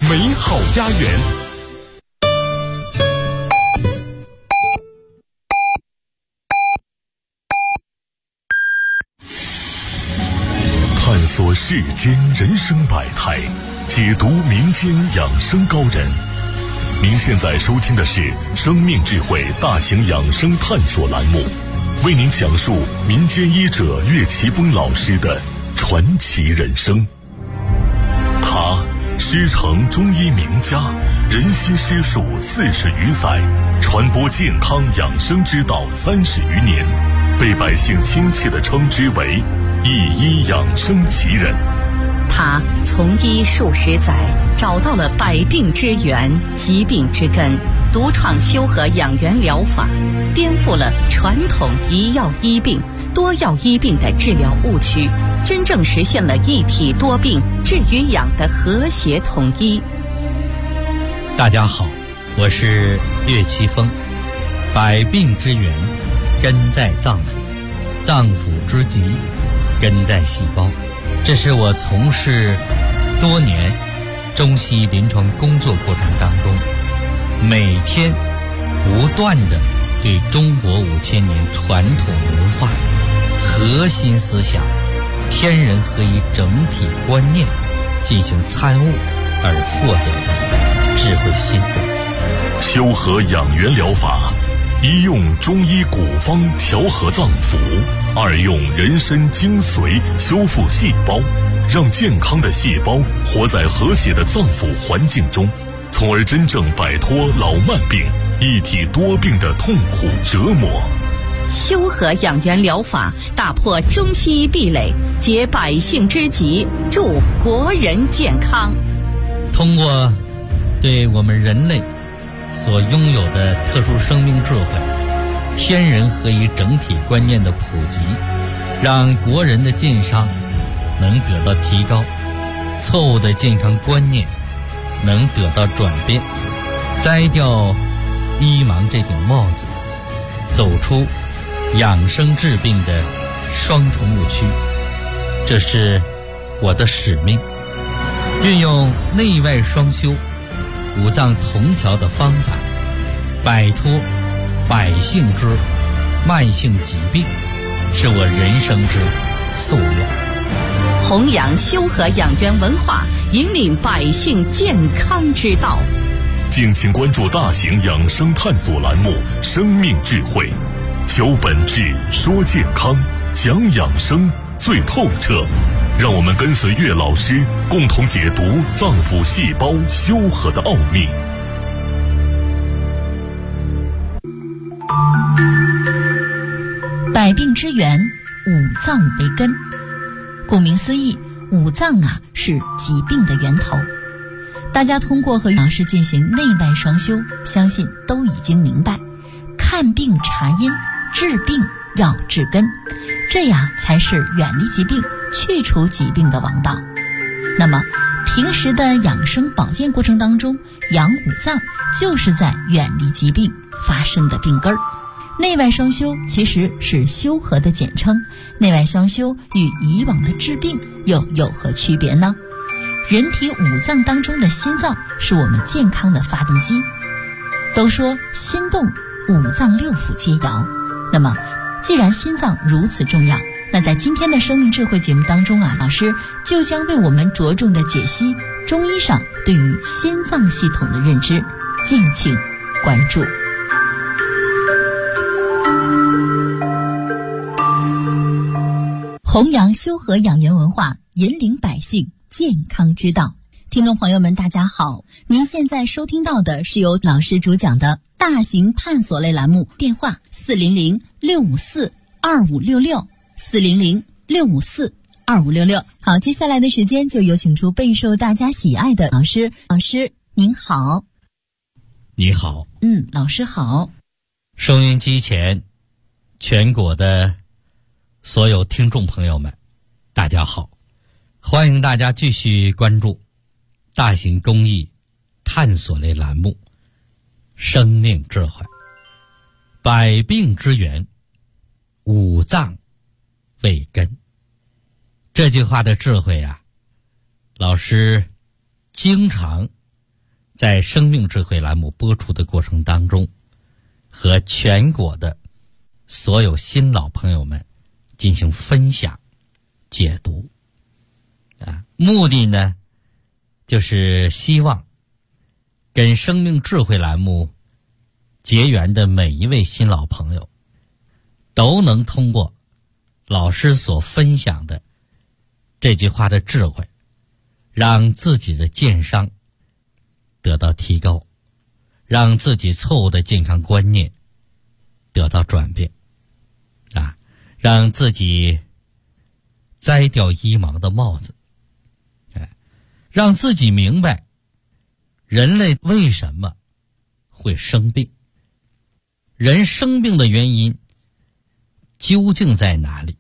美好家园。探索世间人生百态，解读民间养生高人。您现在收听的是生命智慧大型养生探索栏目，为您讲述民间医者岳奇峰老师的传奇人生。他师承中医名家，人心师术40余载，传播健康养生之道30余年，被百姓亲切地称之为一医养生奇人。 他从医数十载，找到了百病之源、疾病之根，独创修和养元疗法，颠覆了传统一药医病、多药医病的治疗误区，真正实现了一体多病、治与养的和谐统一。 大家好，我是岳奇峰。百病之源根在脏腑，脏腑之疾根在细胞。这是我从事多年中西医临床工作过程当中，每天不断地对中国5000年传统文化核心思想天人合一整体观念进行参悟而获得的智慧心得。 修和养元疗法，一用中医古方调和脏腑，二用人参精髓修复细胞，让健康的细胞活在和谐的脏腑环境中，从而真正摆脱老慢病、一体多病的痛苦折磨。 修和养元疗法打破中西医壁垒，解百姓之急，助国人健康。 通过对我们人类所拥有的特殊生命智慧、天人合一整体观念的普及，让国人的健康能得到提高，错误的健康观念能得到转变，摘掉医盲这顶帽子，走出养生治病的双重误区。这是我的使命，运用内外双修、五脏同调的方法，摆脱百姓之慢性疾病，是我人生之夙愿。 弘扬修和养元文化，引领百姓健康之道。 敬请关注大型养生探索栏目《生命智慧》，求本质，说健康，讲养生最透彻。让我们跟随岳老师，共同解读脏腑细胞修和的奥秘。 百病之源，五脏为根。顾名思义，五脏是疾病的源头。大家通过和老师进行内外双修，相信都已经明白，看病查因，治病要治根，这样才是远离疾病、去除疾病的王道。那么平时的养生保健过程当中，养五脏就是在远离疾病发生的病根儿。内外双修其实是修和的简称，内外双修与以往的治病又有何区别呢？人体五脏当中的心脏是我们健康的发动机，都说心动五脏六腑皆摇。那么既然心脏如此重要，那在今天的生命智慧节目当中老师就将为我们着重的解析中医上对于心脏系统的认知，敬请关注。弘扬修和养元文化，引领百姓健康之道。听众朋友们大家好，您现在收听到的是由老师主讲的大型探索类栏目，电话400-654-2566 400-654-2566。好，接下来的时间就有请出备受大家喜爱的老师。老师您好。 你好。 老师好。 收音机前全国的所有听众朋友们大家好，欢迎大家继续关注大型公益探索类栏目生命智慧。百病之源，五脏为根。这句话的智慧老师经常在生命智慧栏目播出的过程当中，和全国的所有新老朋友们进行分享解读目的呢，就是希望跟生命智慧栏目结缘的每一位新老朋友都能通过老师所分享的这句话的智慧，让自己的健商得到提高，让自己错误的健康观念得到转变让自己摘掉医盲的帽子，让自己明白人类为什么会生病，人生病的原因究竟在哪里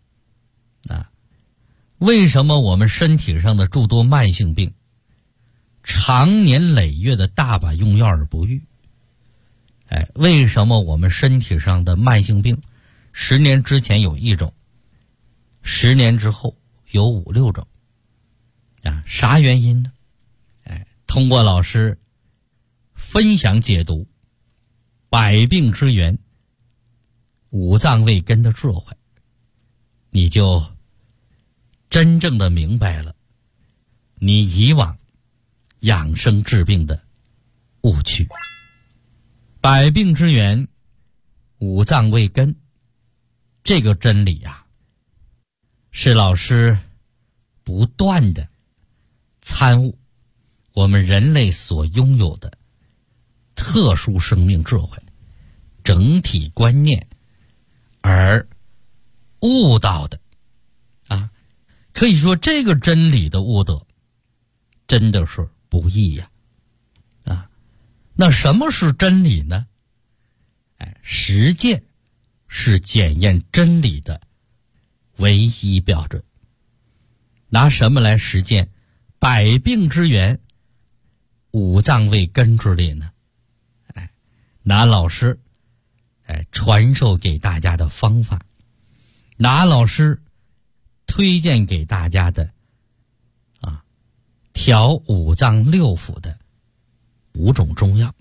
为什么我们身体上的诸多慢性病长年累月的大把用药而不愈？为什么我们身体上的慢性病10年之前有1种，10年之后有5、6种啥原因呢？通过老师分享解读百病之源五脏未根的智慧，你就真正的明白了你以往养生治病的误区。百病之源五脏未根这个真理是老师不断的参悟我们人类所拥有的特殊生命智慧整体观念而悟到的可以说这个真理的悟得真的是不易那什么是真理呢？实践是检验真理的唯一标准。拿什么来实践百病之源五脏未根之理呢？拿老师传授给大家的方法，拿老师推荐给大家的调五脏六腑的5种中药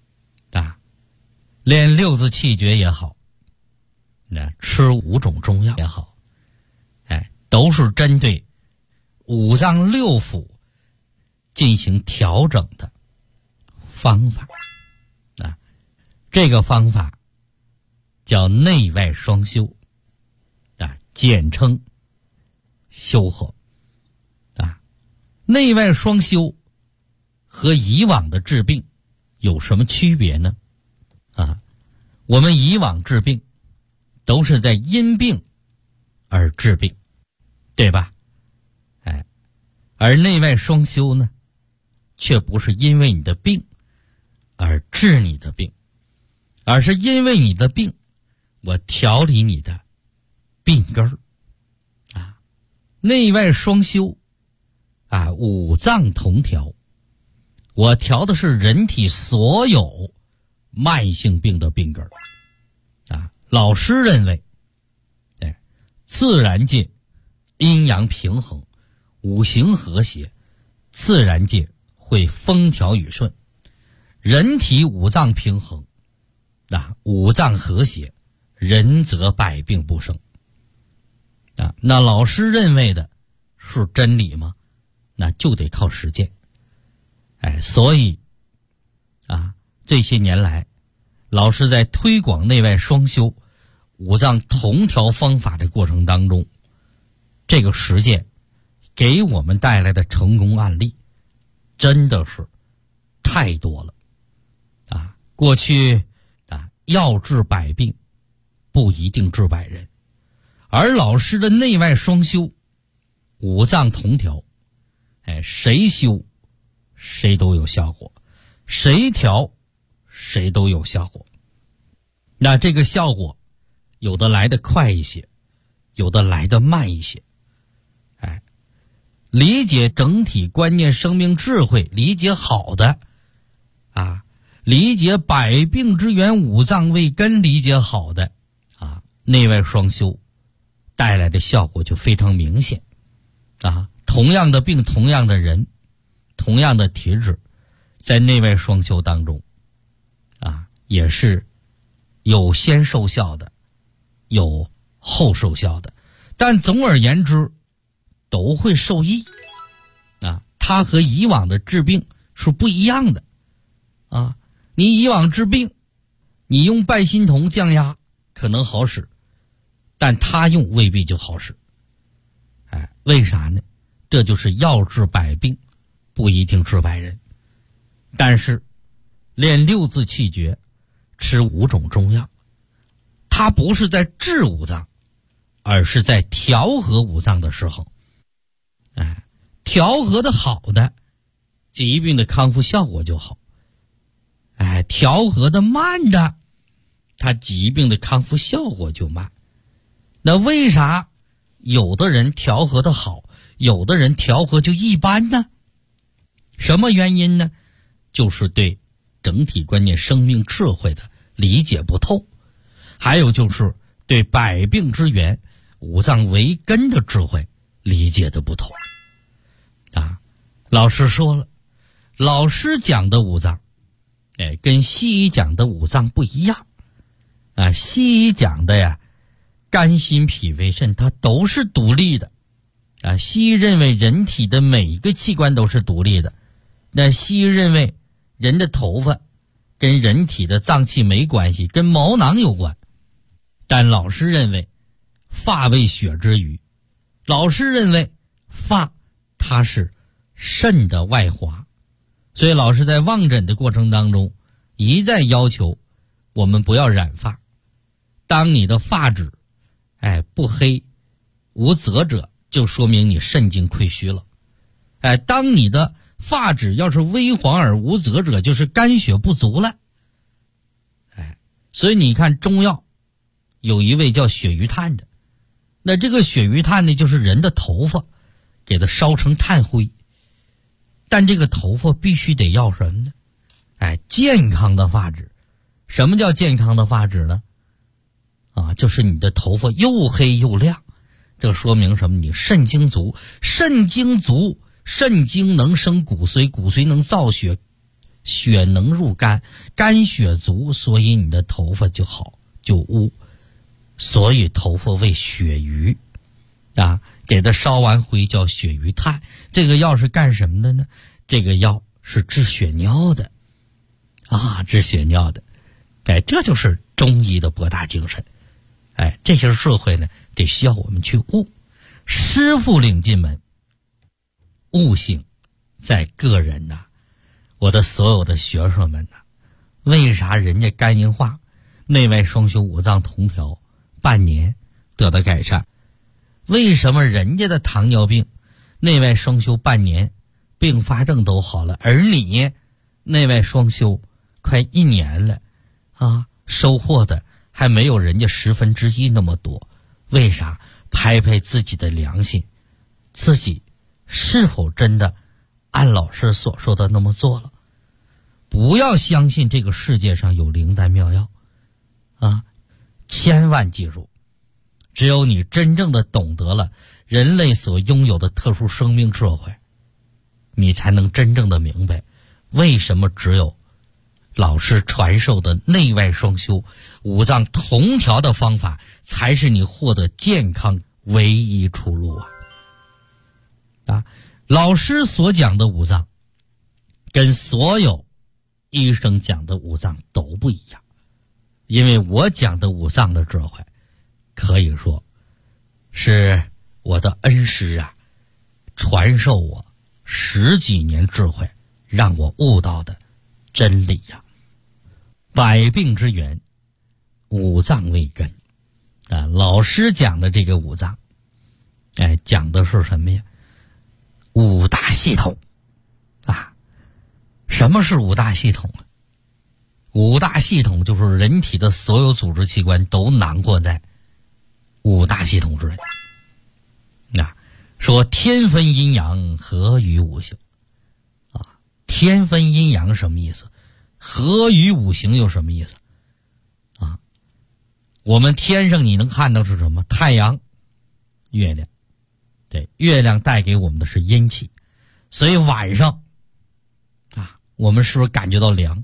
练6字气诀也好，吃5种中药也好，都是针对五脏六腑进行调整的方法这个方法叫内外双修简称修和内外双修和以往的治病有什么区别呢？我们以往治病都是在因病而治病，对吧？而内外双修呢，却不是因为你的病而治你的病，而是因为你的病，我调理你的病根儿内外双修五脏同调，我调的是人体所有慢性病的病根儿老师认为自然界阴阳平衡五行和谐，自然界会风调雨顺，人体五脏平衡五脏和谐，人则百病不生那老师认为的是真理吗？那就得靠实践所以这些年来老师在推广内外双修五脏同调方法的过程当中，这个实践给我们带来的成功案例真的是太多了过去药治百病不一定治百人，而老师的内外双修五脏同调谁修谁都有效果，谁调谁都有效果。那这个效果有的来得快一些，有的来得慢一些理解整体观念生命智慧理解好的理解百病之源五脏未根理解好的内外双修带来的效果就非常明显同样的病同样的人同样的体质， 在内外双修当中也是有先受效的，有后受效的，但总而言之都会受益它和以往的治病是不一样的你以往治病，你用拜心童降压可能好使，但他用未必就好使。为啥呢？这就是药治百病，不一定治百人。但是练6字气诀，吃5种中药，它不是在治五脏，而是在调和五脏的时候，调和的好的，疾病的康复效果就好。调和的慢的，它疾病的康复效果就慢。那为啥有的人调和的好，有的人调和就一般呢？什么原因呢？就是对整体观念、生命智慧的理解不透，还有就是对百病之源、五脏为根的智慧理解的不透。老师说了，老师讲的五脏跟西医讲的五脏不一样西医讲的呀，肝心脾肺肾它都是独立的西医认为人体的每一个器官都是独立的，那西医认为人的头发跟人体的脏器没关系，跟毛囊有关。但老师认为发为血之余，老师认为发它是肾的外华，所以老师在望诊的过程当中一再要求我们不要染发。当你的发质不黑无泽者，就说明你肾经亏虚了。当你的发质要是微黄而无泽者，就是肝血不足了。所以你看中药有一味叫血鱼炭的，那这个血鱼炭呢，就是人的头发给它烧成炭灰，但这个头发必须得要什么呢？健康的发质。什么叫健康的发质呢？就是你的头发又黑又亮，这说明什么？你肾精足，肾精足，肾精能生骨髓，骨髓能造血，血能入肝，肝血足，所以你的头发就好就乌。所以头发为血鱼给它烧完灰叫血鱼炭。这个药是干什么的呢？这个药是治血尿的治血尿的。这就是中医的博大精深。这些智慧呢，得需要我们去悟。师父领进门，悟性在个人我的所有的学生们为啥人家肝硬化、内外双修、五脏同调半年得到改善？为什么人家的糖尿病内外双修半年并发症都好了，而你内外双修快1年了收获的还没有人家1/10那么多？为啥？拍拍自己的良心，自己是否真的按老师所说的那么做了？不要相信这个世界上有灵丹妙药千万记住，只有你真正的懂得了人类所拥有的特殊生命智慧，你才能真正的明白为什么只有老师传授的内外双修、五脏同调的方法才是你获得健康唯一出路老师所讲的五脏跟所有医生讲的五脏都不一样，因为我讲的五脏的智慧可以说是我的恩师传授我10几年智慧，让我悟到的真理百病之源，五脏为根老师讲的这个五脏讲的是什么呀？五大系统什么是五大系统五大系统就是人体的所有组织器官都囊括在五大系统之内说天分阴阳，合于五行天分阴阳什么意思？合于五行又什么意思我们天上你能看到是什么？太阳、月亮。对，月亮带给我们的是阴气，所以晚上我们是不是感觉到凉？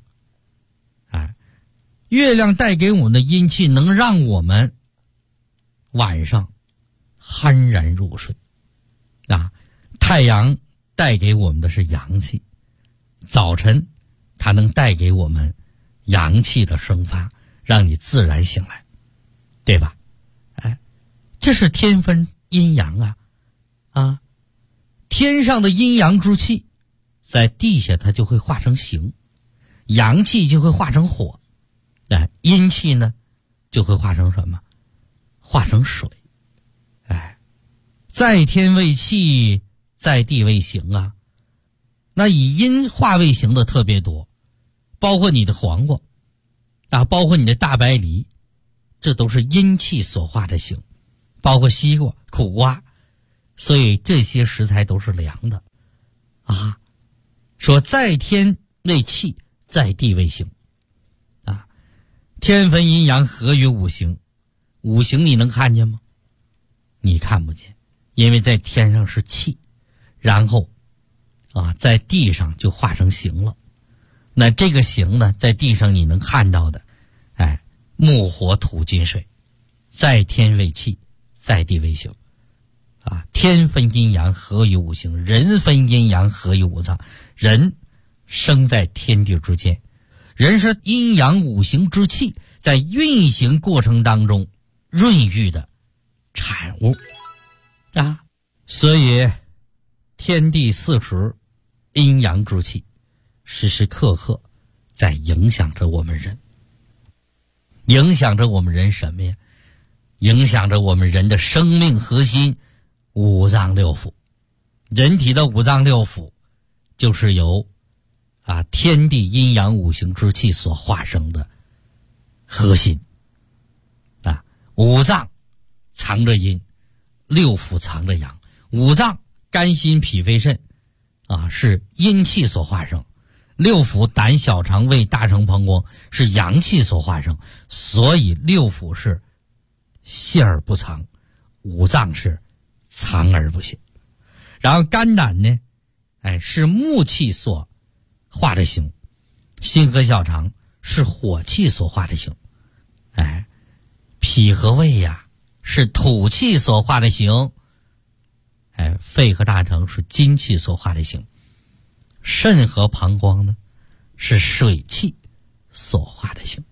月亮带给我们的阴气能让我们晚上酣然入睡太阳带给我们的是阳气，早晨它能带给我们阳气的生发，让你自然醒来，对吧？这是天分阴阳天上的阴阳之气在地下它就会化成形，阳气就会化成火，阴气呢就会化成什么？化成水。在天为气，在地为形那以阴化为形的特别多，包括你的黄瓜包括你的大白梨，这都是阴气所化的形，包括西瓜、苦瓜，所以这些食材都是凉的说在天为气，在地为形天分阴阳合于五行，五行你能看见吗？你看不见，因为在天上是气，然后在地上就化成形了。那这个形呢，在地上你能看到的木火土金水，在天为气，在地为形天分阴阳合于五行，人分阴阳合于五脏。人生在天地之间，人是阴阳五行之气在运行过程当中润育的产物所以天地四时阴阳之气时时刻刻在影响着我们人。影响着我们人什么呀？影响着我们人的生命核心五脏六腑。人体的五脏六腑就是由天地阴阳五行之气所化生的核心五脏藏着阴，六腑藏着阳。五脏肝心脾肺肾是阴气所化生，六腑胆小肠胃大肠膀胱是阳气所化生，所以六腑是泄而不藏，五脏是藏而不泄。然后肝胆呢是木气所化的形，心和小肠是火气所化的形脾和胃是土气所化的形肺和大肠是金气所化的形，肾和膀胱呢是水气所化的形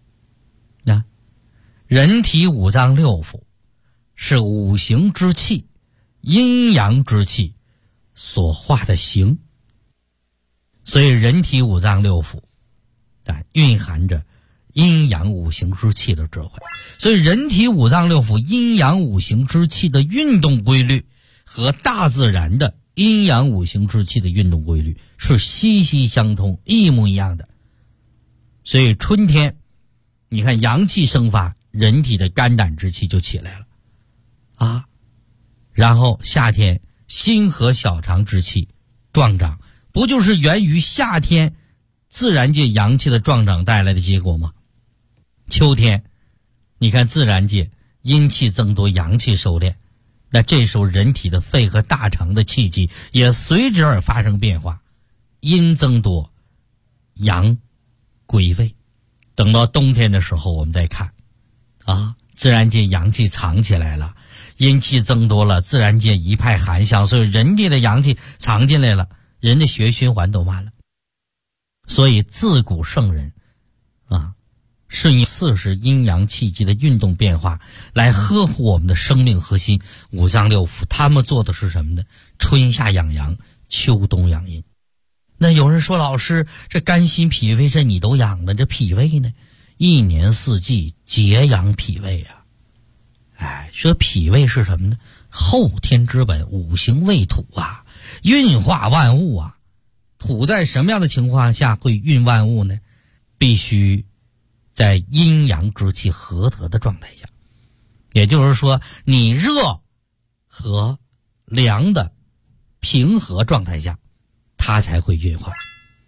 人体五脏六腑是五行之气阴阳之气所化的形，所以人体五脏六腑蕴含着阴阳五行之气的智慧。所以人体五脏六腑阴阳五行之气的运动规律和大自然的阴阳五行之气的运动规律是息息相通，一模一样的。所以春天你看阳气生发，人体的肝胆之气就起来了然后夏天心和小肠之气壮长，不就是源于夏天自然界阳气的壮长带来的结果吗？秋天你看自然界阴气增多，阳气收敛，那这时候人体的肺和大肠的气机也随之而发生变化，阴增多，阳归位。等到冬天的时候我们再看自然界阳气藏起来了，阴气增多了，自然界一派寒象，所以人体的阳气藏进来了，人的血液循环都慢了。所以自古圣人顺应四时阴阳气机的运动变化来呵护我们的生命核心五脏六腑。他们做的是什么呢？春夏养阳，秋冬养阴。那有人说，老师，这肝心脾肺肾你都养了，这脾胃呢？一年四季节养脾胃说脾胃是什么呢？后天之本，五行为土运化万物土在什么样的情况下会运万物呢？必须在阴阳之气合得的状态下，也就是说你热和凉的平和状态下，它才会运化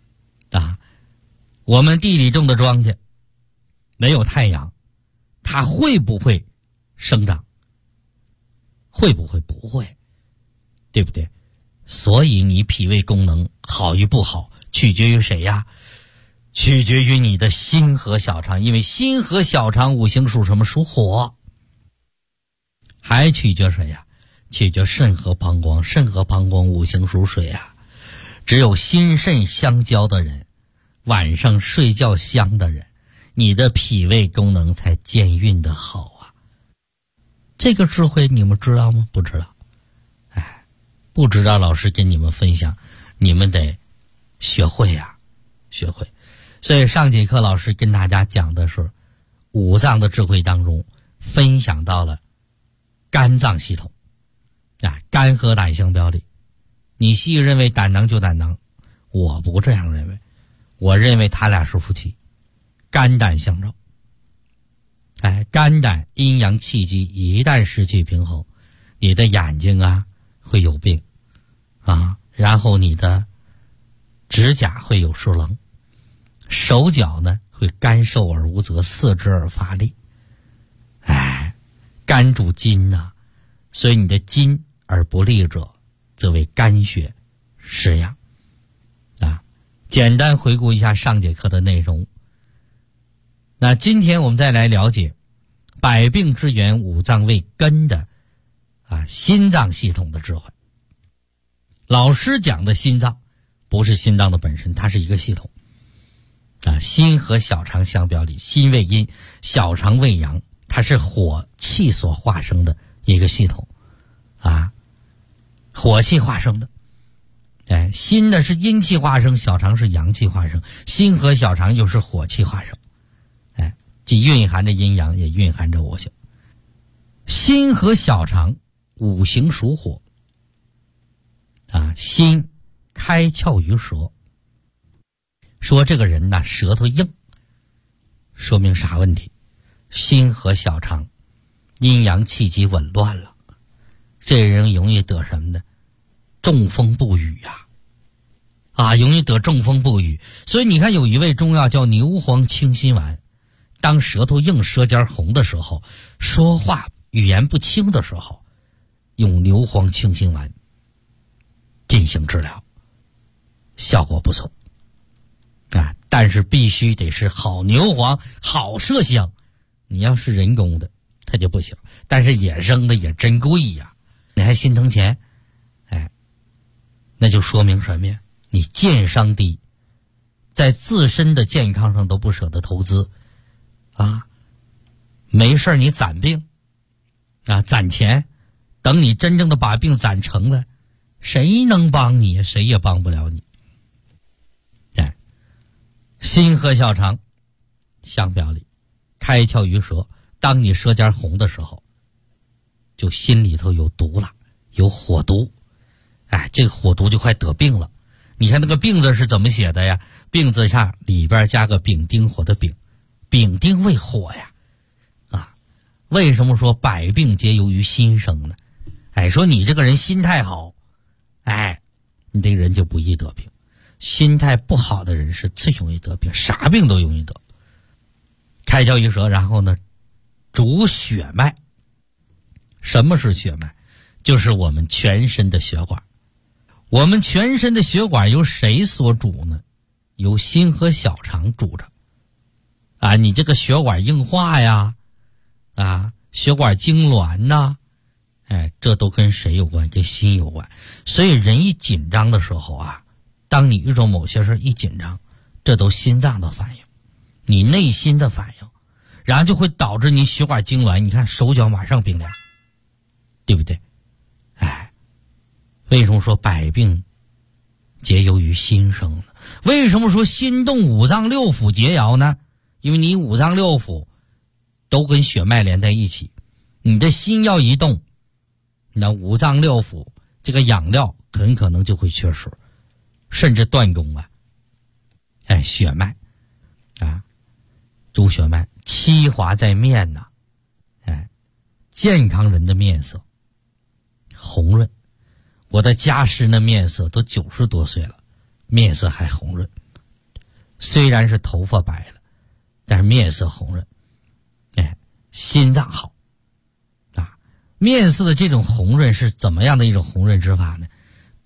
我们地里种的庄稼没有太阳，它会不会生长？会不会？不会，对不对？ 所以你脾胃功能好与不好取决于谁呀？取决于你的心和小肠，因为心和小肠五行属什么？属火。还取决谁呀？取决肾和膀胱，肾和膀胱五行属水啊。只有心肾相交的人，晚上睡觉香的人，你的脾胃功能才健运的好啊。这个智慧你们知道吗？不知道。不知道老师跟你们分享，你们得学会呀，学会。所以上节课老师跟大家讲的是五脏的智慧当中，分享到了肝脏系统啊，肝和胆相表里。你西医认为胆囊就胆囊，我不这样认为，我认为他俩是夫妻，肝胆相照。肝胆阴阳气机一旦失去平衡，你的眼睛啊会有病啊，然后你的指甲会有疏棱，手脚呢会干瘦而无则，四肢而乏力。肝主筋呐，所以你的筋而不利者，则为肝血失养啊。简单回顾一下上节课的内容。那今天我们再来了解百病之源五脏为根的心脏系统的智慧。老师讲的心脏不是心脏的本身，它是一个系统心和小肠相表里，心为阴，小肠为阳，它是火气所化生的一个系统火气化生的。心呢是阴气化生，小肠是阳气化生，心和小肠又是火气化生，既蕴含着阴阳，也蕴含着五行。心和小肠五行属火心开窍于舌。说这个人呢舌头硬，说明啥问题？心和小肠阴阳气机紊乱了，这人容易得什么呢？中风不语容易得中风不语。所以你看有一味中药叫牛黄清心丸，当舌头硬舌尖红的时候，说话语言不清的时候，用牛黄清心丸进行治疗，效果不错但是必须得是好牛黄，好麝香。你要是人工的它就不行，但是野生的也真贵呀，你还心疼钱那就说明什么呀？你健商低，在自身的健康上都不舍得投资没事你攒病攒钱，等你真正的把病攒成了，谁能帮你？谁也帮不了你。心和小肠相表里，开窍于舌。当你舌尖红的时候，就心里头有毒了，有火毒。这个火毒就快得病了。你看那个病字是怎么写的呀？病字上里边加个丙丁火的丙，丙丁为火呀为什么说百病皆由于心生呢？说你这个人心态好你这个人就不易得病。心态不好的人是最容易得病，啥病都容易得。开窍于舌，然后呢主血脉。什么是血脉？就是我们全身的血管。我们全身的血管由谁所主呢？由心和小肠主着你这个血管硬化呀血管痉挛呐这都跟谁有关？跟心有关。所以人一紧张的时候当你遇到某些事一紧张，这都心脏的反应，你内心的反应，然后就会导致你血管痉挛。你看手脚马上冰凉，对不对？为什么说百病皆由于心生呢？为什么说心动五脏六腑皆爻呢？因为你五脏六腑都跟血脉连在一起，你的心要一动，那五脏六腑这个养料很可能就会缺失，甚至断供血脉主血脉，七华在面健康人的面色红润。我的家师的面色都90多岁了，面色还红润，虽然是头发白了，但是面色红润。心脏好面色的这种红润是怎么样的一种红润之法呢？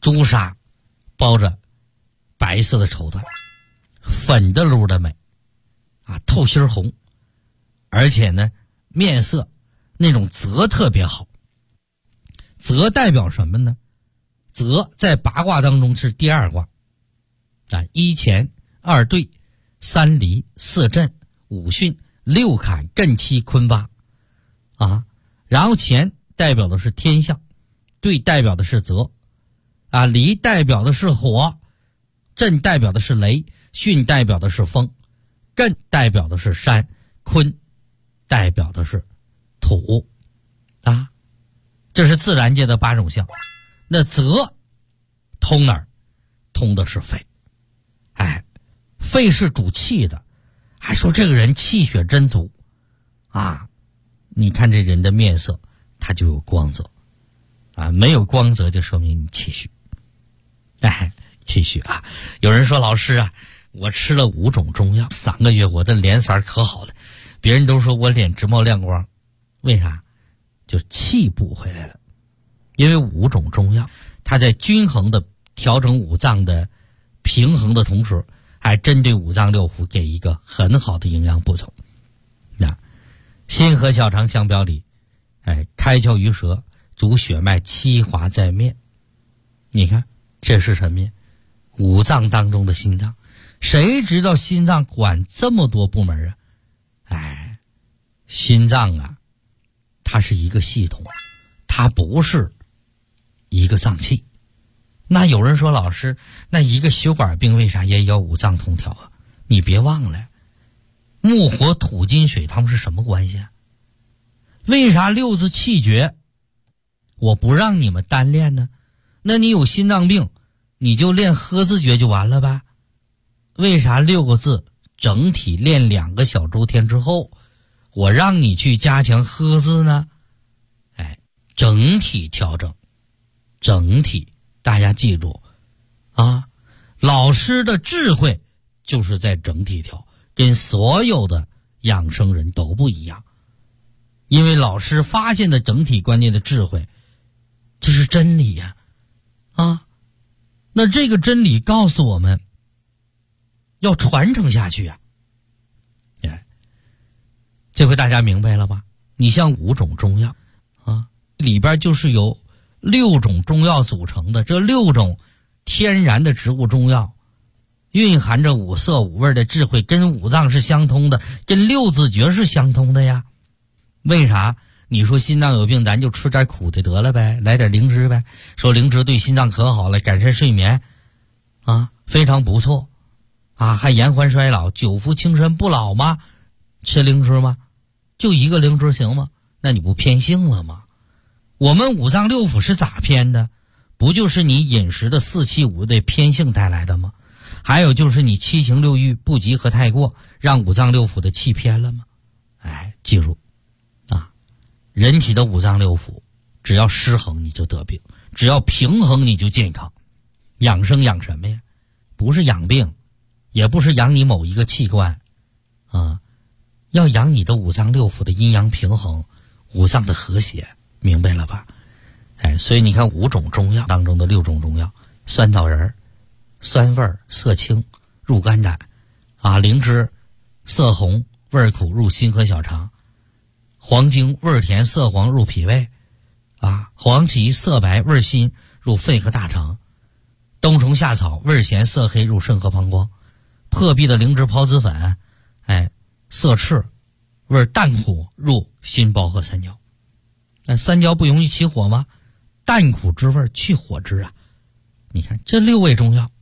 朱砂包着白色的绸缎，粉的噜的美啊，透心红，而且呢面色那种泽特别好。泽代表什么呢？泽在八卦当中是第二卦啊，一乾二兑三离四震五巽六坎艮七坤八啊，然后乾代表的是天象，兑代表的是泽啊，离代表的是火，震代表的是雷，巽代表的是风，艮代表的是山，坤代表的是土啊，这是自然界的8种象。那泽通哪儿？通的是肺。哎，肺是主气的，还说这个人气血真足啊。你看这人的面色，他就有光泽啊，没有光泽就说明你气虚。哎，气虚啊。有人说老师啊，我吃了5种中药，3个月我的脸色可好了，别人都说我脸直冒亮光，为啥？就气补回来了。因为5种中药它在均衡的调整五脏的平衡的同时，还针对五脏六腑给一个很好的营养补充。那心和小肠相表里，哎，开窍于舌，主血脉，七华在面。你看这是什么呀？五脏当中的心脏。谁知道心脏管这么多部门啊？哎，心脏啊，它是一个系统，它不是一个脏器。那有人说老师，那一个血管病为啥也要五脏通调啊？你别忘了，木火土金水它们是什么关系啊？为啥六字气诀我不让你们单练呢？那你有心脏病你就练喝字诀就完了吧？为啥6个字整体练2个小周天之后，我让你去加强喝字呢？哎，整体调整，整体。大家记住啊，老师的智慧就是在整体调，跟所有的养生人都不一样。因为老师发现的整体观念的智慧，这是真理呀啊，那这个真理告诉我们要传承下去啊。哎，这回大家明白了吧？你像5种中药啊，里边就是由6种中药组成的，这6种天然的植物中药蕴含着5色5味的智慧，跟五脏是相通的，跟6字诀是相通的呀。为啥？你说心脏有病咱就吃点苦的得了呗，来点灵芝呗，说灵芝对心脏可好了，改善睡眠啊，非常不错啊，还延缓衰老，久服轻身不老吗？吃灵芝吗？就一个灵芝行吗？那你不偏性了吗？我们五脏六腑是咋偏的？不就是你饮食的4气5的偏性带来的吗？还有就是你7情6欲不及和太过，让五脏六腑的气偏了吗？哎，记住啊，人体的五脏六腑只要失衡你就得病，只要平衡你就健康。养生养什么呀？不是养病，也不是养你某一个器官啊，要养你的五脏六腑的阴阳平衡，五脏的和谐。明白了吧？哎，所以你看5种中药当中的6种中药，酸枣仁酸味色清入肝胆啊，灵芝色红味苦入心和小肠，黄精味甜色黄入脾胃啊，黄芪色白味辛入肺和大肠，冬虫夏草味咸色黑入肾和膀胱，破壁的灵芝孢子粉，哎，色赤味淡苦入心包和三焦。三焦不容易起火吗？淡苦之味去火之啊。你看这6味中药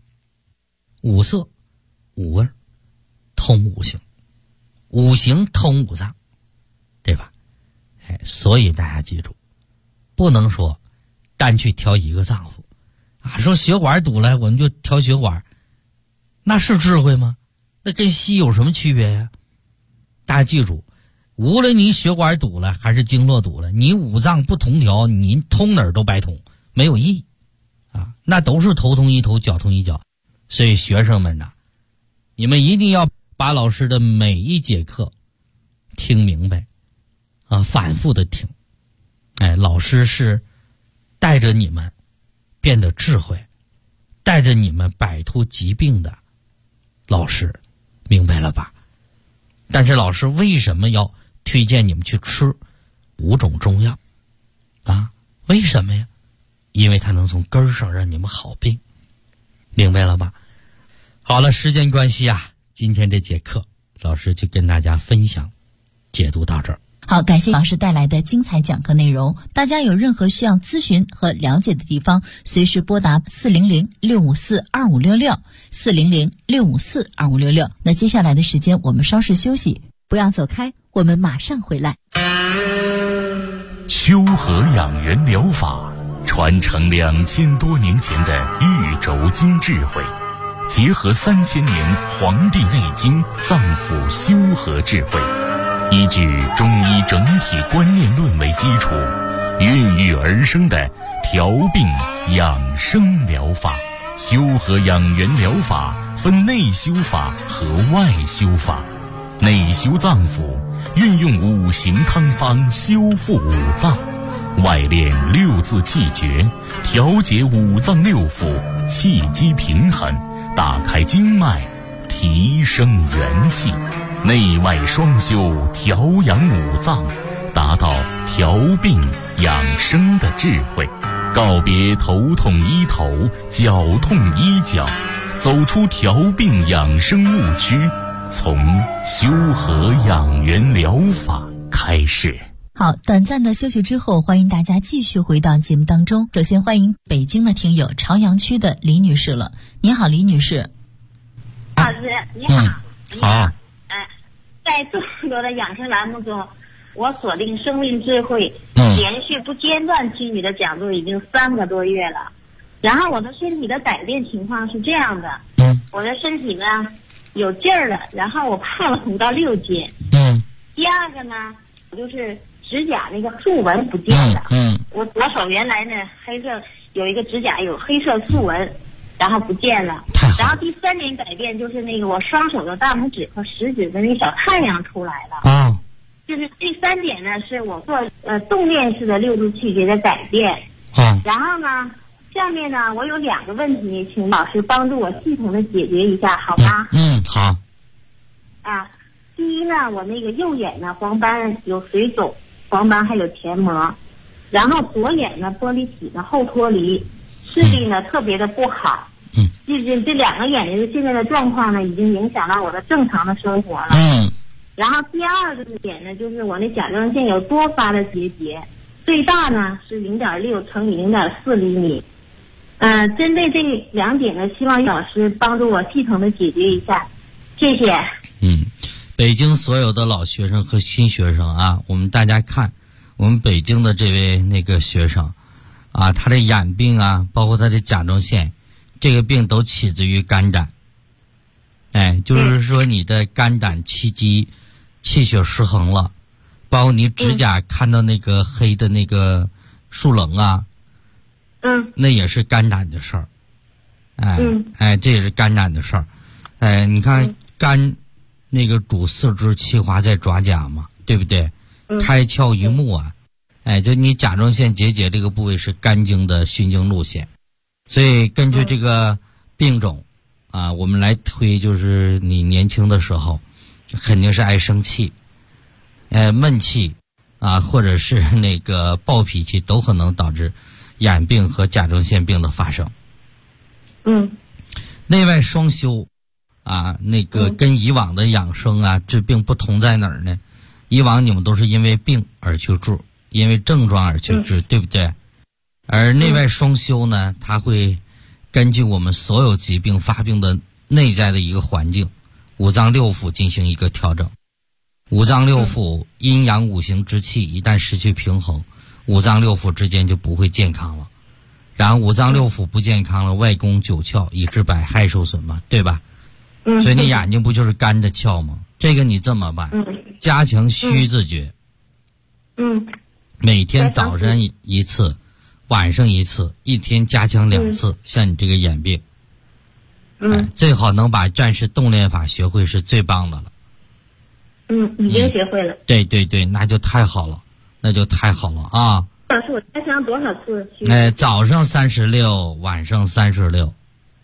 ，5色5味通5行，5行通5脏，对吧？哎，所以大家记住，不能说单去调一个脏腑啊，说血管堵了我们就调血管，那是智慧吗？那跟西医有什么区别呀？大家记住，无论你血管堵了还是经络堵了，你五脏不同调，你通哪儿都白通，没有意义啊，那都是头痛医头，脚痛医脚。所以学生们呐，你们一定要把老师的每一节课听明白啊，反复的听。哎，老师是带着你们变得智慧， 带着你们摆脱疾病的老师，明白了吧？但是老师为什么要推荐你们去吃5种中药啊？为什么呀？因为它能从根儿上让你们好病，明白了吧？好了，时间关系啊，今天这节课老师就跟大家分享解读到这儿。 好，感谢老师带来的精彩讲课内容。大家有任何需要咨询和了解的地方，随时拨打400-654-2566，400-654-2566。那接下来的时间我们稍事休息，不要走开，我们马上回来。 修和养元疗法传承2000多年前的玉轴经智慧，结合3000年《黄帝内经》脏腑修和智慧，依据中医整体观念论为基础，孕育而生的调病养生疗法。修和养元疗法分内修法和外修法。内修脏腑，运用5行汤方修复5脏；外练6字气诀，调节5脏6腑，气机平衡，打开经脉，提升元气。内外双修，调养5脏，达到调病养生的智慧。告别头痛医头，脚痛医脚，走出调病养生误区，从修和养元疗法开始。 好，短暂的休息之后，欢迎大家继续回到节目当中。首先欢迎北京的听友朝阳区的李女士了。你好，李女士。 老师你好。 好。 在众多的养生栏目中，我锁定生命智慧，连续不间断听你的讲座已经3个多月了。然后我的身体的改变情况是这样的，我的身体呢有劲儿了，然后我胖了5到6斤。第二个呢，就是指甲那个竖纹不见了。我左手原来呢黑色有一个指甲有黑色竖纹，然后不见了。然后第3点改变就是那个我双手的大拇指和食指的那小太阳出来了。就是第3点呢是我做动练式的6字气诀的改变。然后呢下面呢我有2个问题，请老师帮助我系统的解决一下，好吗？ 好。 第一呢，我那个右眼呢黄斑有水肿，黄斑还有填膜，然后左眼呢玻璃体呢后脱离，视力呢特别的不好。这2个眼睛现在的状况呢已经影响到我的正常的生活了。然后第2个点呢，就是我那甲状腺有多发的结节，最大呢是0.6乘以0.4厘米。针对这2点呢，希望老师帮助我系统的解决一下，谢谢。 北京所有的老学生和新学生啊，我们大家看，我们北京的这位那个学生啊，他的眼病啊，包括他的甲状腺，这个病都起自于肝胆。就是说你的肝胆气机气血失衡了，包括你指甲看到那个黑的那个竖棱啊，那也是肝胆的事儿。这也是肝胆的事儿。你看肝那个主4肢气华在爪甲嘛，对不对？开窍于目啊。就你甲状腺结节这个部位是肝经的循经路线，所以根据这个病种啊，我们来推，就是你年轻的时候肯定是爱生气，闷气啊，或者是那个暴脾气，都可能导致眼病和甲状腺病的发生。内外双修啊，那个跟以往的养生啊治病不同在哪儿呢？以往你们都是因为病而去治，因为症状而去治，对不对？而内外双修呢，它会根据我们所有疾病发病的内在的一个环境，5脏6腑进行一个调整。5脏6腑阴阳5行之气一旦失去平衡，5脏6腑之间就不会健康了。然后5脏6腑不健康了，外攻9窍，以致百害受损嘛，对吧？所以你眼睛不就是肝的窍吗？这个你这么办，加强虚字诀。每天早上1次，晚上1次，一天加强2次。像你这个眼病，最好能把战士动练法学会是最棒的了。 已经学会了。 对对对，那就太好了，那就太好了啊！ 老师，我加强多少次？ 早上36，晚上36。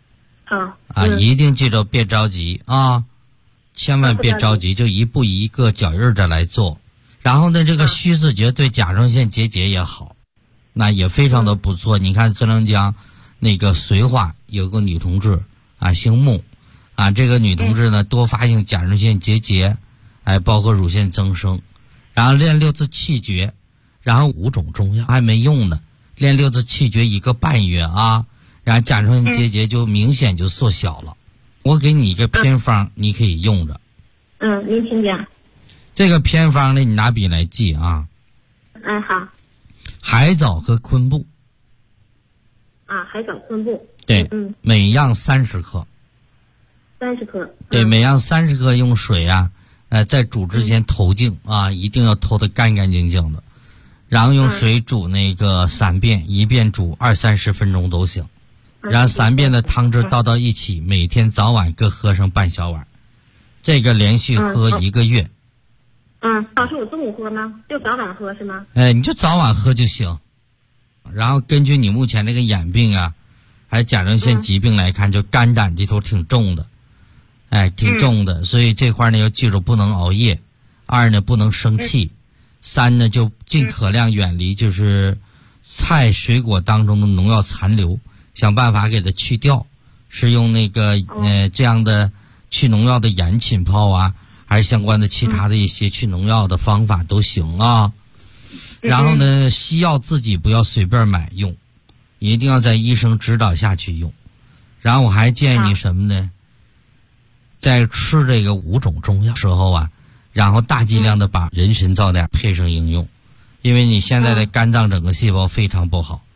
一定记着别着急啊，千万别着急，就一步一个脚印的来做。然后呢，这个虚字诀对甲状腺结节也好，那也非常的不错。你看浙江江那个绥化有个女同志啊，姓穆啊，这个女同志呢多发性甲状腺结节，包括乳腺增生，然后练六字气诀，然后5种中药还没用呢，练六字气诀1个半月啊，然后甲状腺结节就明显就缩小了。我给你一个偏方，你可以用着。 您请讲。 这个偏方呢，你拿笔来记啊。 好。 海藻和昆布。 海藻昆布。 对，每样30克。 30克。 对，每样30克，用水啊，在煮之前投净啊，一定要投得干干净净的，然后用水煮那个3遍，1遍煮20-30分钟都行，然后3遍的汤汁倒到一起，每天早晚各喝上半小碗，这个连续喝1个月。 老师，我中午喝吗？就早晚喝是吗？ 你就早晚喝就行。然后根据你目前这个眼病啊，还有甲状腺疾病来看，就肝胆这头挺重的，挺重的，所以这块呢要记住不能熬夜，2呢不能生气，3呢就尽可量远离就是菜水果当中的农药残留，想办法给它去掉，是用那个这样的去农药的盐浸泡啊，还是相关的其他的一些去农药的方法都行啊。然后呢，西药自己不要随便买用，一定要在医生指导下去用。然后我还建议你什么呢？在吃这个5种中药时候啊，然后大剂量的把人参皂苷配上应用，因为你现在的肝脏整个细胞非常不好。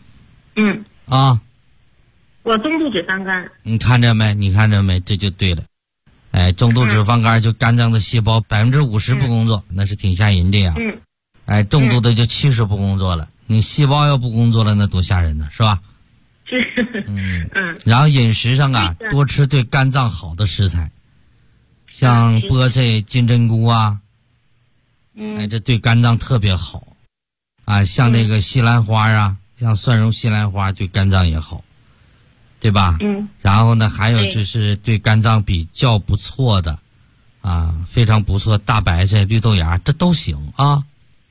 我中度脂肪肝。 你看着没？你看着没？这就对了。中度脂肪肝就肝脏的细胞50%不工作，那是挺吓人的呀。重度的就70%不工作了，你细胞要不工作了，那多吓人呢，是吧？然后饮食上啊，多吃对肝脏好的食材，像菠菜、金针菇啊，这对肝脏特别好啊。像那个西兰花啊，像蒜蓉西兰花对肝脏也好，对吧？然后呢，还有就是对肝脏比较不错的啊，非常不错，大白菜、绿豆芽，这都行啊。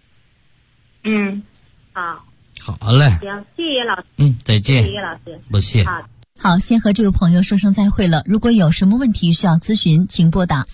好嘞。 行，谢谢老师。 再见。 谢谢老师。 不谢。 好，先和这位朋友说声再会了。如果有什么问题需要咨询，请拨打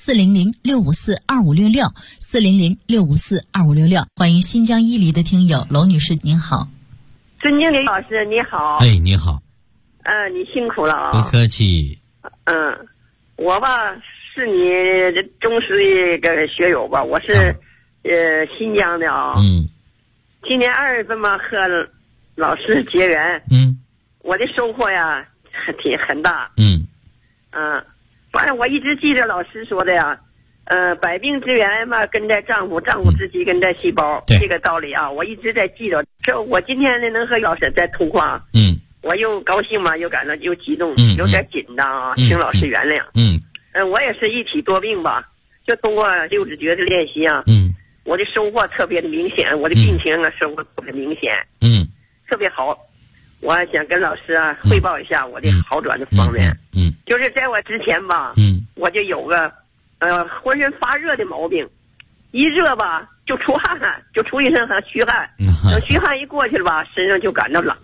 400-654-2566，400-654-2566。欢迎新疆伊犁的听友娄女士，您好。 孙经理老师你好。 你好。 你辛苦了啊。 不客气。 我吧是你忠实的一个学友吧，我是新疆的啊。今年2月份嘛和老师结缘。我的收获呀很大。反正我一直记着老师说的呀，百病之源嘛根在脏腑，脏腑之基根在细胞，这个道理啊我一直在记着。这我今天呢能和老师在通话，我又高兴嘛，又感到又激动，有点紧张啊，请老师原谅。我也是一体多病吧，就通过六字诀的练习啊，我的收获特别的明显，我的病情啊收获特别明显，特别好。我想跟老师啊汇报一下我的好转的方面。就是在我之前吧，我就有个浑身发热的毛病，一热吧就出汗，就出一身虚汗，等虚汗一过去了吧，身上就感到冷。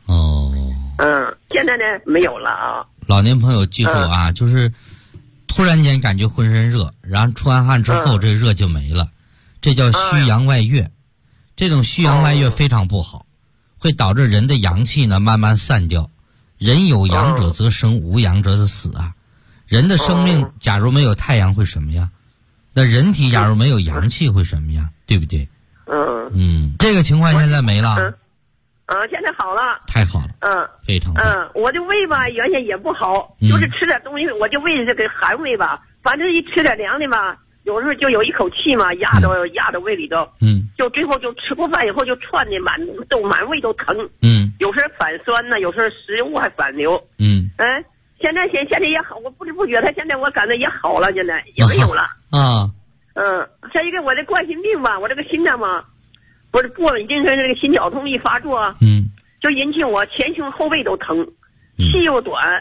现在呢没有了啊。 老年朋友记住啊，就是突然间感觉浑身热，然后出完汗之后这热就没了，这叫虚阳外越。这种虚阳外越非常不好，会导致人的阳气呢慢慢散掉。人有阳者则生，无阳者则死啊。人的生命假如没有太阳会什么呀？那人体假如没有阳气会什么呀？对不对？这个情况现在没了。 现在好了。 太好了。非常好。 我的胃吧原先也不好，就是吃点东西我就胃这个寒胃吧，反正一吃点凉的吧，有时候就有一口气嘛压到胃里头，就最后就吃过饭以后就窜的满胃都疼，有时候反酸呢，有时候食物还反流，现在也好，我不知不觉他现在我感觉也好了，现在也没有了。再一个我的冠心病吧，我这个心脏嘛，不是不稳定，这个心绞痛一发作，就引起我前胸后背都疼，气又短，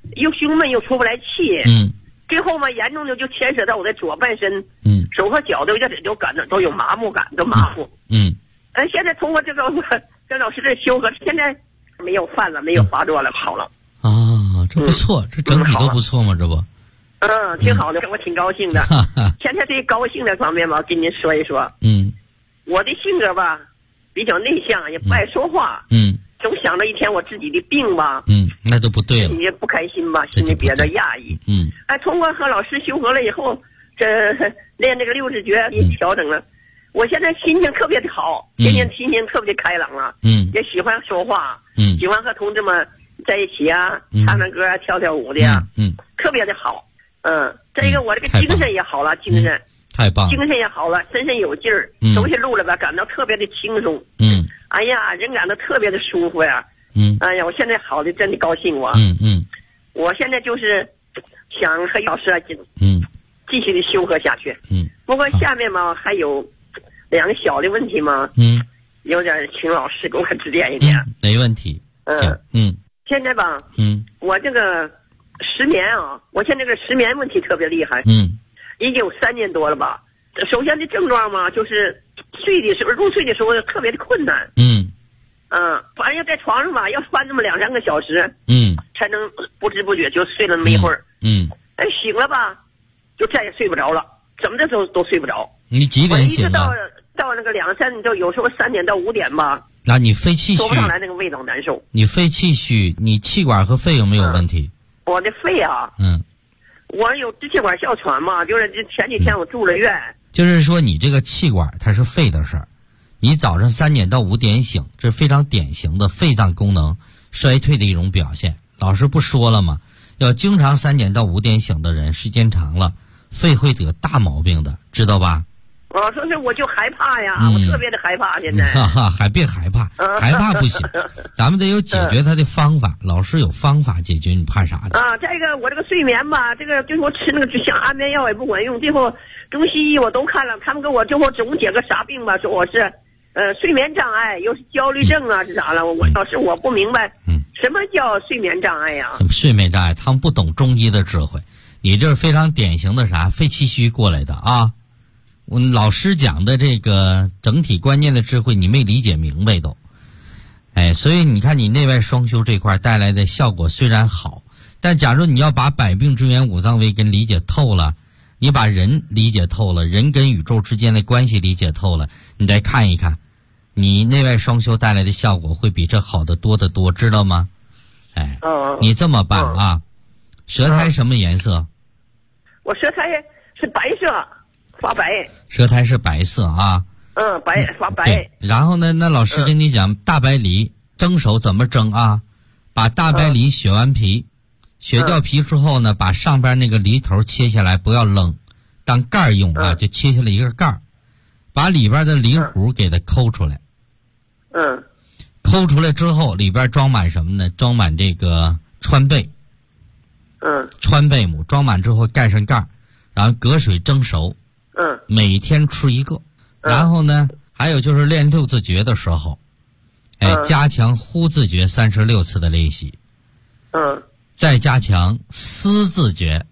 又胸闷又出不来气。最后嘛，严重的就牵扯到我的左半身，手和脚都有感到都有麻木感，都麻木。现在通过这个跟老师的修和，现在没有犯了，没有发作了，好了。 啊，这不错，这整体都不错嘛，这不。 挺好的，我挺高兴的。现在这高兴的方面吧，跟您说一说。我的性格吧，比较内向，也不爱说话。总想着一天我自己的病吧。 那就不对了。 也不开心吧，心里比较压抑。通过和老师修和了以后，这练这个六字诀也调整了。我现在心情特别的好，天天心情特别的开朗了。也喜欢说话。喜欢和同志们在一起啊，唱唱歌啊，跳跳舞的呀。特别的好。再一个我这个精神也好了，精神太棒， 精神也好了，身上有劲儿。走起路来吧，感到特别的轻松。哎呀，人感到特别的舒服呀。哎呀，我现在好的真的高兴我。我现在就是想和老师继续的修和下去。不过下面嘛还有2个小的问题嘛。有点请老师给我指点一点。 没问题。 现在吧，我这个失眠啊，我现在这个失眠问题特别厉害。已经有3年多了吧。首先的症状嘛，就是入睡的时候特别的困难。反正要在床上吧，要翻这么2-3个小时，才能不知不觉就睡了那么一会儿。醒了吧，就再也睡不着了，怎么的都睡不着。 你几点醒了？ 我一直到那个2-3，就有时候3点到5点吧。 那你肺气虚， 说不上来那个味道难受。 你肺气虚，你气管和肺有没有问题？ 我的肺啊，我有支气管哮喘嘛，就是前几天我住了院。 就是说你这个气管它是肺的事儿，你早上3点到5点醒，这是非常典型的肺脏功能衰退的一种表现。老师不说了吗？要经常3点到5点醒的人，时间长了，肺会得大毛病的，知道吧？ 说是我就害怕呀，我特别的害怕。现在别害怕，害怕不行，咱们得有解决它的方法。老师有方法解决，你怕啥的？ 再一个我这个睡眠吧，这个就是我吃那个像安眠药也不管用，最后中西医我都看了，他们给我最后总结个啥病吧，说我是睡眠障碍，又是焦虑症啊，是啥了？老师我不明白，什么叫睡眠障碍呀？ 睡眠障碍，他们不懂中医的智慧。你这是非常典型的啥？肺气虚过来的啊。我老师讲的这个整体观念的智慧，你没理解明白都。所以你看你内外双修这块带来的效果虽然好，但假如你要把百病之源五脏为根理解透了，你把人理解透了，人跟宇宙之间的关系理解透了，你再看一看，你内外双修带来的效果会比这好得多得多，知道吗？你这么办啊，舌苔什么颜色？ 我舌苔是白色。发白， 舌苔是白色啊。 发白。 然后呢，那老师跟你讲，大白梨蒸熟怎么蒸啊？把大白梨削完皮，削掉皮之后呢，把上边那个梨头切下来，不要扔，当盖儿用啊，就切下来一个盖儿，把里边的梨核给它抠出来。抠出来之后，里边装满什么呢？装满这个川贝。川贝母装满之后盖上盖儿，然后隔水蒸熟。每天吃1个。然后呢，还有就是练6字诀的时候，加强呼字诀36次的练习。再加强思字诀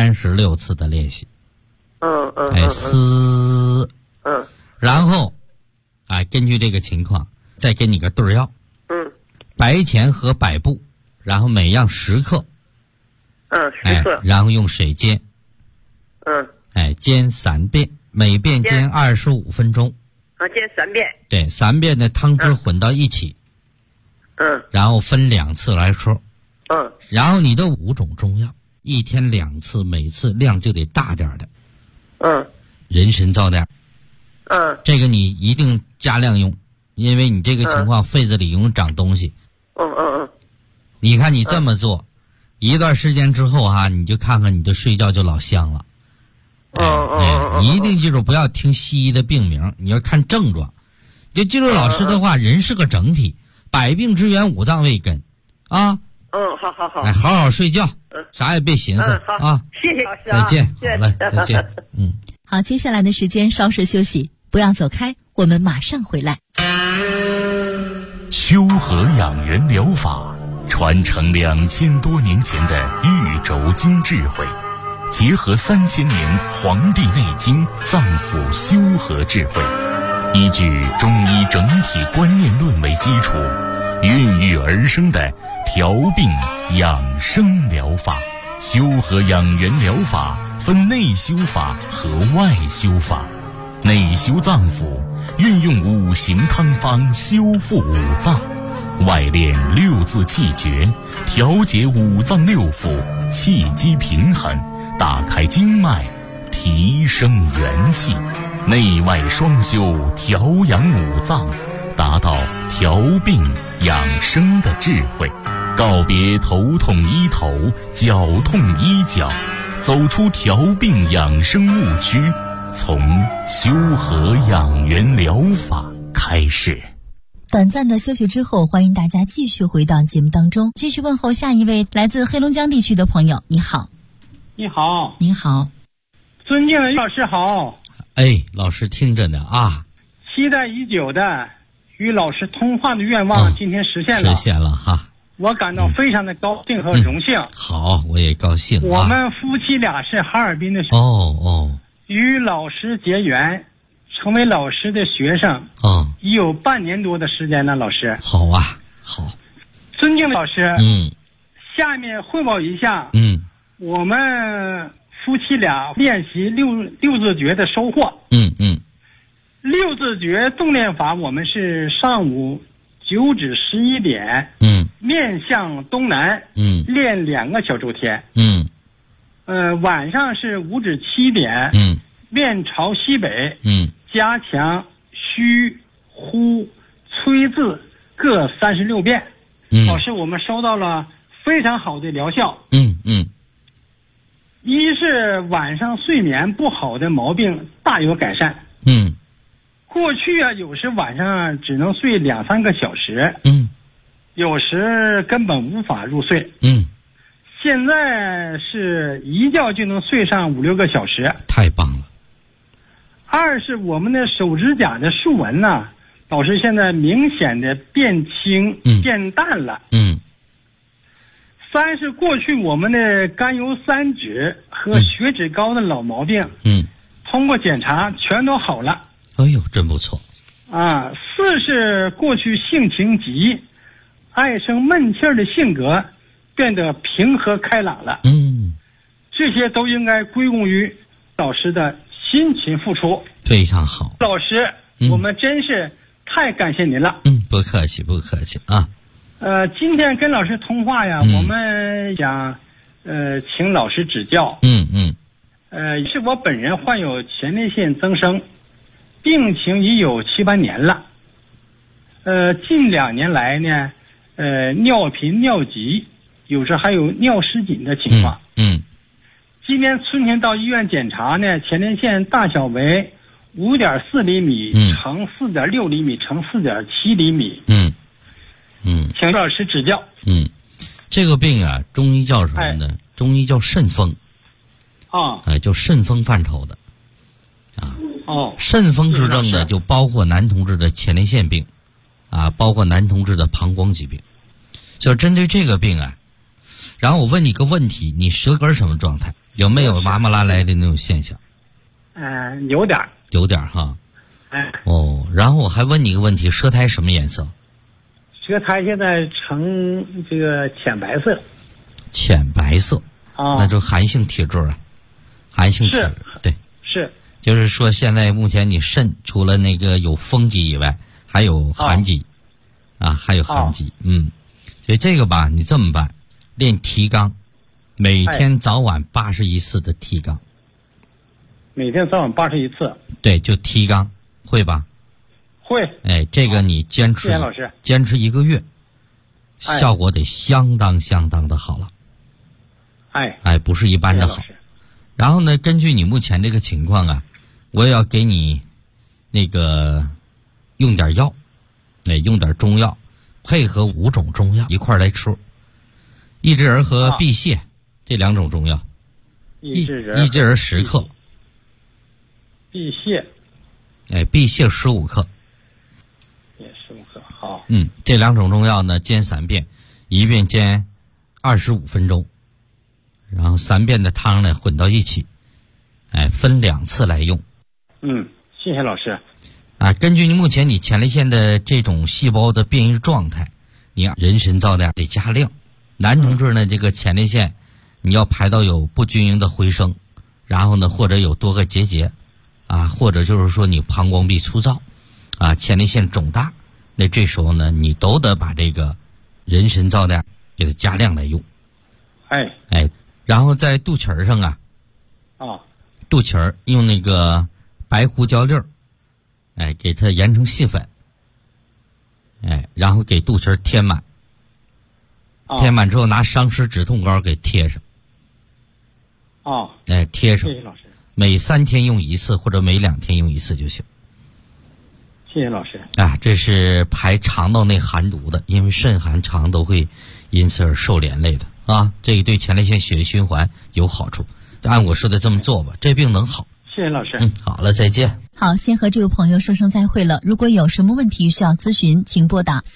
36次的练习。思。然后，根据这个情况，再给你个对药。白钱和百步，然后每样10克。 10克。 然后用水煎。煎3遍，每遍煎25分钟。 煎3遍。 对，3遍的汤汁混到一起。然后分2次来吃。然后你的5种中药，一天2次，每次量就得大点的。人参皂垫。这个你一定加量用，因为你这个情况肺子里容易长东西。你看你这么做，一段时间之后你就看看你的睡觉就老香了。你一定记住，不要听西医的病名，你要看症状。就记住老师的话，人是个整体，百病之源五脏为根啊。 好。 好好睡觉，啥也别寻思啊。 谢谢老师再见。好嘞，再见。 好，接下来的时间稍事休息，不要走开，我们马上回来。 修和养元疗法传承2000多年前的玉轴经智慧，结合3000年《黄帝内经》脏腑修和智慧，依据中医整体观念论为基础，孕育而生的调病养生疗法。修和养元疗法分内修法和外修法。内修脏腑，运用5行汤方修复5脏；外练6字气诀，调节5脏6腑，气机平衡，打开经脉，提升元气。内外双修，调养5脏，达到调病养生的智慧。告别头痛医头，脚痛医脚，走出调病养生误区，从修和养元疗法开始。 短暂的休息之后，欢迎大家继续回到节目当中，继续问候下一位来自黑龙江地区的朋友。你好。 你好。 你好。 尊敬的老师好。 哎，老师听着呢啊。 期待已久的与老师通话的愿望今天实现了。 实现了哈。 我感到非常的高兴和荣幸。 好，我也高兴。 我们夫妻俩是哈尔滨的与老师结缘，成为老师的学生已有半年多的时间了。老师好啊。好， 尊敬的老师，下面汇报一下我们夫妻俩练习六字诀的收获。六字诀动练法，我们是上午9至11点，面向东南，练2个小周天，晚上是5至7点，面朝西北，加强虚呼催字各36遍。老师，我们收到了非常好的疗效。一是晚上睡眠不好的毛病大有改善。过去有时晚上只能睡2-3个小时，有时根本无法入睡。现在是一觉就能睡上5-6个小时， 太棒了。 二是我们的手指甲的竖纹呢，老师现在明显的变轻，变淡了。三是过去我们的甘油三酯和血脂高的老毛病，通过检查全都好了。 哎呦，真不错。 四是过去性情急、爱生闷气儿的性格变得平和开朗了。这些都应该归功于老师的辛勤付出。 非常好， 老师，我们真是太感谢您了。 不客气，不客气啊。 今天跟老师通话呀，我们想请老师指教。是我本人患有前列腺增生，病情已有7-8年了。近2年来呢，尿频尿急，有时还有尿失禁的情况。今年春天到医院检查呢，前列腺大小为5.4厘米乘4.6厘米乘4.7厘米。请老师指教。 这个病啊，中医叫什么呢？中医叫肾风。叫肾风范畴的。肾风之症呢，就包括男同志的前列腺病，包括男同志的膀胱疾病。就针对这个病啊，然后我问你个问题，你舌根什么状态？有没有麻麻拉来的那种现象？ 有点。 有点哈。然后我还问你一个问题，舌苔什么颜色？ 舌苔现在呈这个浅白色。 浅白色。那就寒性体质啊。寒性体质。对。 是。 就是说现在目前你肾除了那个有风疾以外，还有寒疾。还有寒疾。所以这个吧，你这么办，练提肛，每天早晚81次的提肛。 每天早晚81次。对， 就提肛，会吧？ 会。 这个你坚持1个月，效果得相当的好了。不是一般的好。然后呢，根据你目前这个情况啊，我也要给你那个用点药，用点中药，配合5种中药一块来吃。益智仁和碧泻这2种中药。益智仁10克。 碧泻。 碧泻15克。 也15克，好。 这2种中药呢，煎3遍， 一遍煎25分钟，然后3遍的汤呢混到一起，分2次来用。 谢谢老师。 根据目前你前列腺的这种细胞的变异状态，你人参皂苷得加量。男同志呢，这个前列腺你要排到有不均匀的回声，然后呢或者有多个结节或者就是说你膀胱壁粗糙前列腺肿大，那这时候呢你都得把这个人参皂苷给它加量来用。然后在肚脐上肚脐用那个白胡椒粒儿给它研成细粉，然后给肚脐填满，填满之后拿伤湿止痛膏给贴上。贴上。 谢谢老师。 每3天用1次或者每2天用1次就行。 谢谢老师。 这是排肠道内寒毒的，因为肾寒肠都会因此而受连累的这个对前列腺血液循环有好处。按我说的这么做吧，这病能好。 谢谢老师。 好了，再见。 好，先和这位朋友说声再会了。如果有什么问题需要咨询，请拨打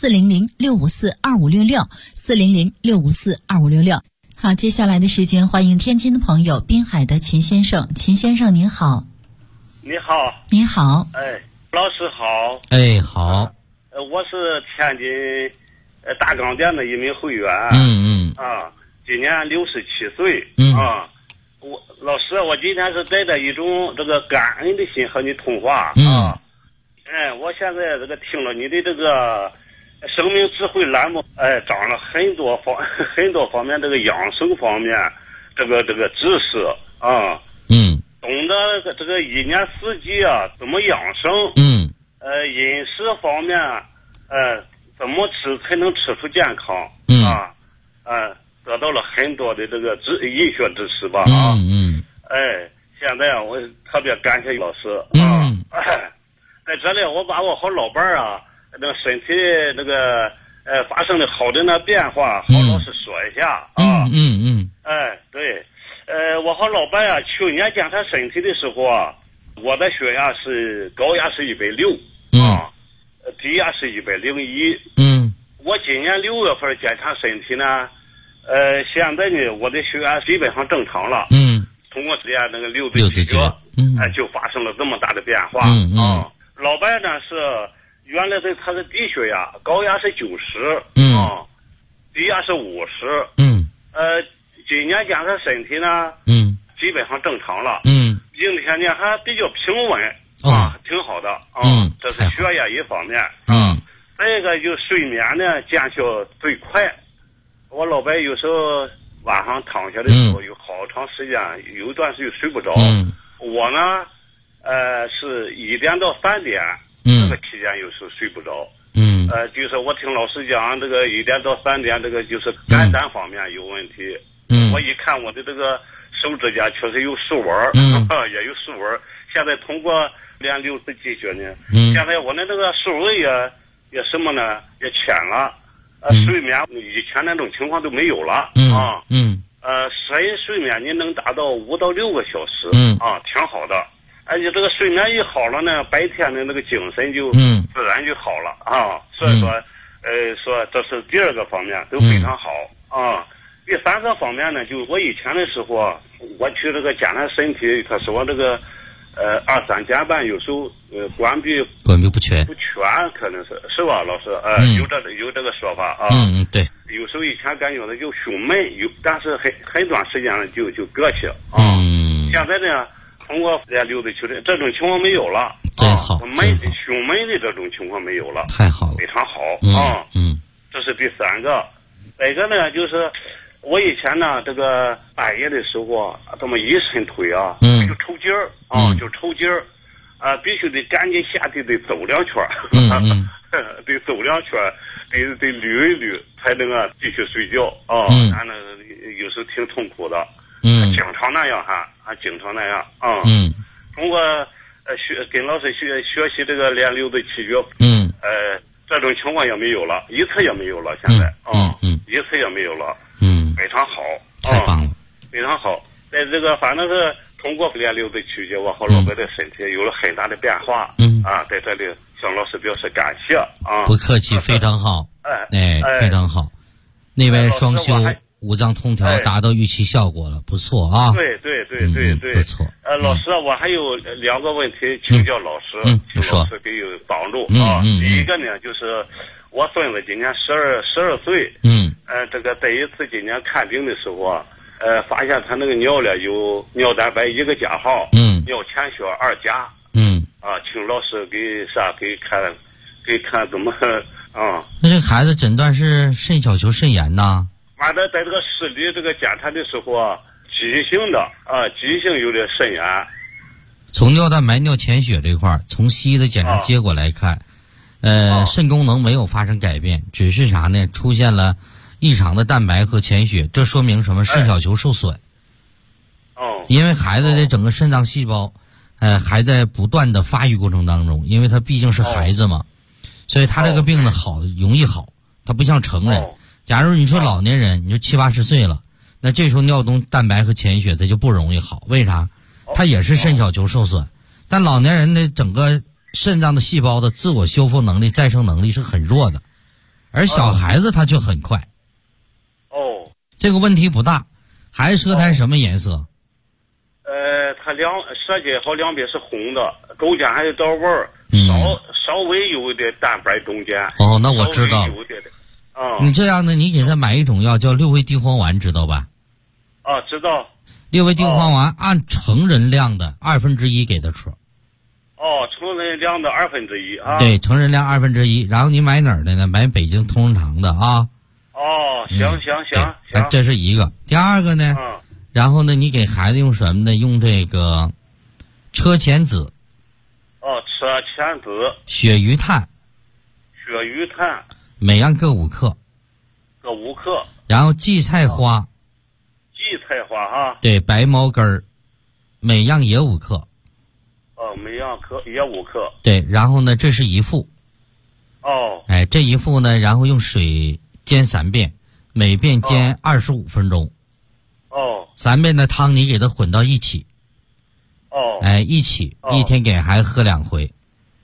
400-654-2566，400-654-2566。好，接下来的时间，欢迎天津的朋友滨海的秦先生。秦先生您好。 你好。 你好。 老师好。 好。 我是天津大钢店的一名会员。今年67岁。老师，我今天是带着一种这个感恩的心和你通话我现在这个听了你的这个生命智慧栏目，长了很多方面这个养生方面这个知识懂得这个1年4季怎么养生饮食方面怎么吃才能吃出健康得到了很多的这个医学知识吧现在我特别感谢老师在这里我把我和老伴儿那个身体那个发生的好的那变化和老师说一下对我和老伴去年检查身体的时候我的血压是高压是160低压是101我今年6月份检查身体呢现在呢我的血压基本上正常了通过那个六字咀嚼就发生了这么大的变化老伴呢是原来他的低血压高压是90低压是50今年检查身体呢基本上正常了今天呢还比较平稳挺好的这是血压一方面再一个就睡眠呢见效最快。我老伴有时候晚上躺下的时候有好长时间有一段时间睡不着我呢是1点到3点这个期间有时候睡不着就是我听老师讲这个1点到3点这个就是肝胆方面有问题我一看我的这个手指甲确实有竖纹也有竖纹现在通过练6次气血呢现在我的这个竖纹也什么呢也浅了睡眠以前那种情况都没有了深睡眠你能达到5到6个小时挺好的而且这个睡眠一好了呢白天的那个精神就自然就好了所以说说这是第2个方面都非常好第3个方面呢就是我以前的时候我去这个检查身体他说这个2、3天半有时候关闭不全可能是吧老师有这个说法对有时候以前感觉到就胸闷但是很短时间就搁起现在呢通过练6次气血这种情况没有了好胸闷的这种情况没有了太好了非常好这是第3个再一个呢就是我以前呢这个半夜的时候这么一伸腿就抽筋儿就抽筋儿必须得赶紧下地得走2圈得走2圈得捋一捋才能继续睡觉有时候挺痛苦的经常那样经常那样通过跟老师学习这个练6次气血这种情况也没有了一次也没有了现在一次也没有了非常好太棒了非常好在这个反正是通过练6次气血我和老伴的身体有了很大的变化在这里向老师表示感谢不客气非常好非常好内外双修，五脏通调，达到预期效果了，不错啊。 对， 不错。 老师，我还有2个问题请教老师，请老师给有帮助啊。第一个呢，就是我孙子今年12岁，这个在一次今年看病的时候啊，发现他那个尿里有尿蛋白1个加号，尿潜血2加，请老师给看怎么啊？ 那这孩子诊断是肾小球肾炎呐？ 完了，在这个视力这个检查的时候啊，急性有点肾炎。 从尿蛋白、尿潜血这块儿，从西医的检查结果来看，肾功能没有发生改变，只是啥呢？出现了异常的蛋白和潜血，这说明什么？肾小球受损。因为孩子的整个肾脏细胞，还在不断的发育过程当中，因为他毕竟是孩子嘛，所以他这个病呢容易好，他不像成人。假如你说老年人，你说70、80岁了，那这时候尿动蛋白和潜血它就不容易好，为啥？它也是肾小球受损，但老年人的整个肾脏的细胞的自我修复能力、再生能力是很弱的，而小孩子他就很快。这个问题不大。孩子舌苔什么颜色？ 他舌尖和两边是红的，中间还有道味儿，稍微有点蛋白中间。 那我知道。你这样呢，你给他买一种药叫六味地黄丸，知道吧？ 知道。 六味地黄丸按成人量的1/2给他吃。 成人量的1/2啊。 对，成人量1/2。然后你买哪儿的呢？买北京同仁堂的啊。 行。 这是一个。第二个呢？然后呢，你给孩子用什么呢？用这个车前子。 车前子。 鳕鱼炭。每样各5克。然后荠菜花。对，白茅根儿，每样也5克。 每样也5克。 对，然后呢，这是一副。这一副呢，然后用水煎3遍，每遍煎25分钟。3遍的汤你给它混到一起。一起，一天给孩子喝2回。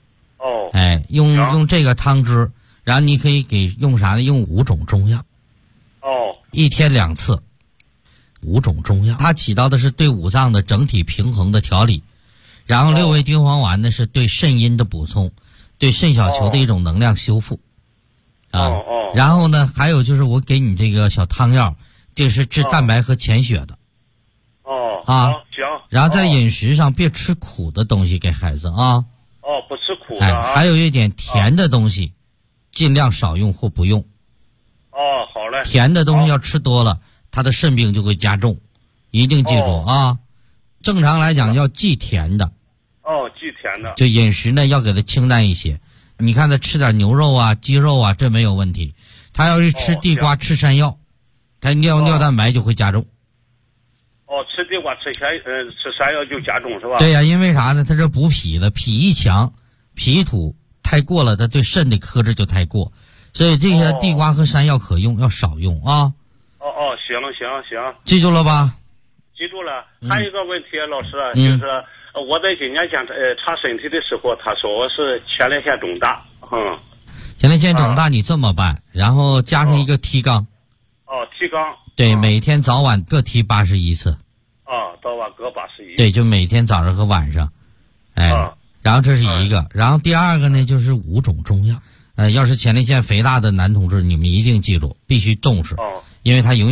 用这个汤汁，然后你可以用啥呢？用5种中药。一天2次。5种中药，它起到的是对五脏的整体平衡的调理，然后六味地黄丸呢是对肾阴的补充，对肾小球的一种能量修复。然后呢，还有就是我给你这个小汤药，这是治蛋白和潜血的。 行。 然后在饮食上别吃苦的东西给孩子啊。 不吃苦的。 还有一点甜的东西，尽量少用或不用。 好嘞。 甜的东西要吃多了，他的肾病就会加重，一定记住啊！正常来讲要忌甜的。 忌甜的。 就饮食呢要给他清淡一些。你看他吃点牛肉啊、鸡肉啊，这没有问题。他要是吃地瓜、吃山药，他尿蛋白就会加重。 吃地瓜、吃山药就加重是吧？ 对呀，因为啥呢？他这补脾的，脾一强，脾土太过了，他对肾的克制就太过，所以这些地瓜和山药可用，要少用啊。 行， 记住了吧？ 记住了。还有一个问题，老师，就是我在今年查身体的时候，他说我是前列腺肿大。 前列腺肿大，你这么办，然后加上一个提肛。 提肛。 对，每天早晚各提81次。 早晚各81。 对，就每天早上和晚上。然后这是一个，然后第二个呢就是5种中药。要是前列腺肥大的男同志，你们一定记住，必须重视，因为它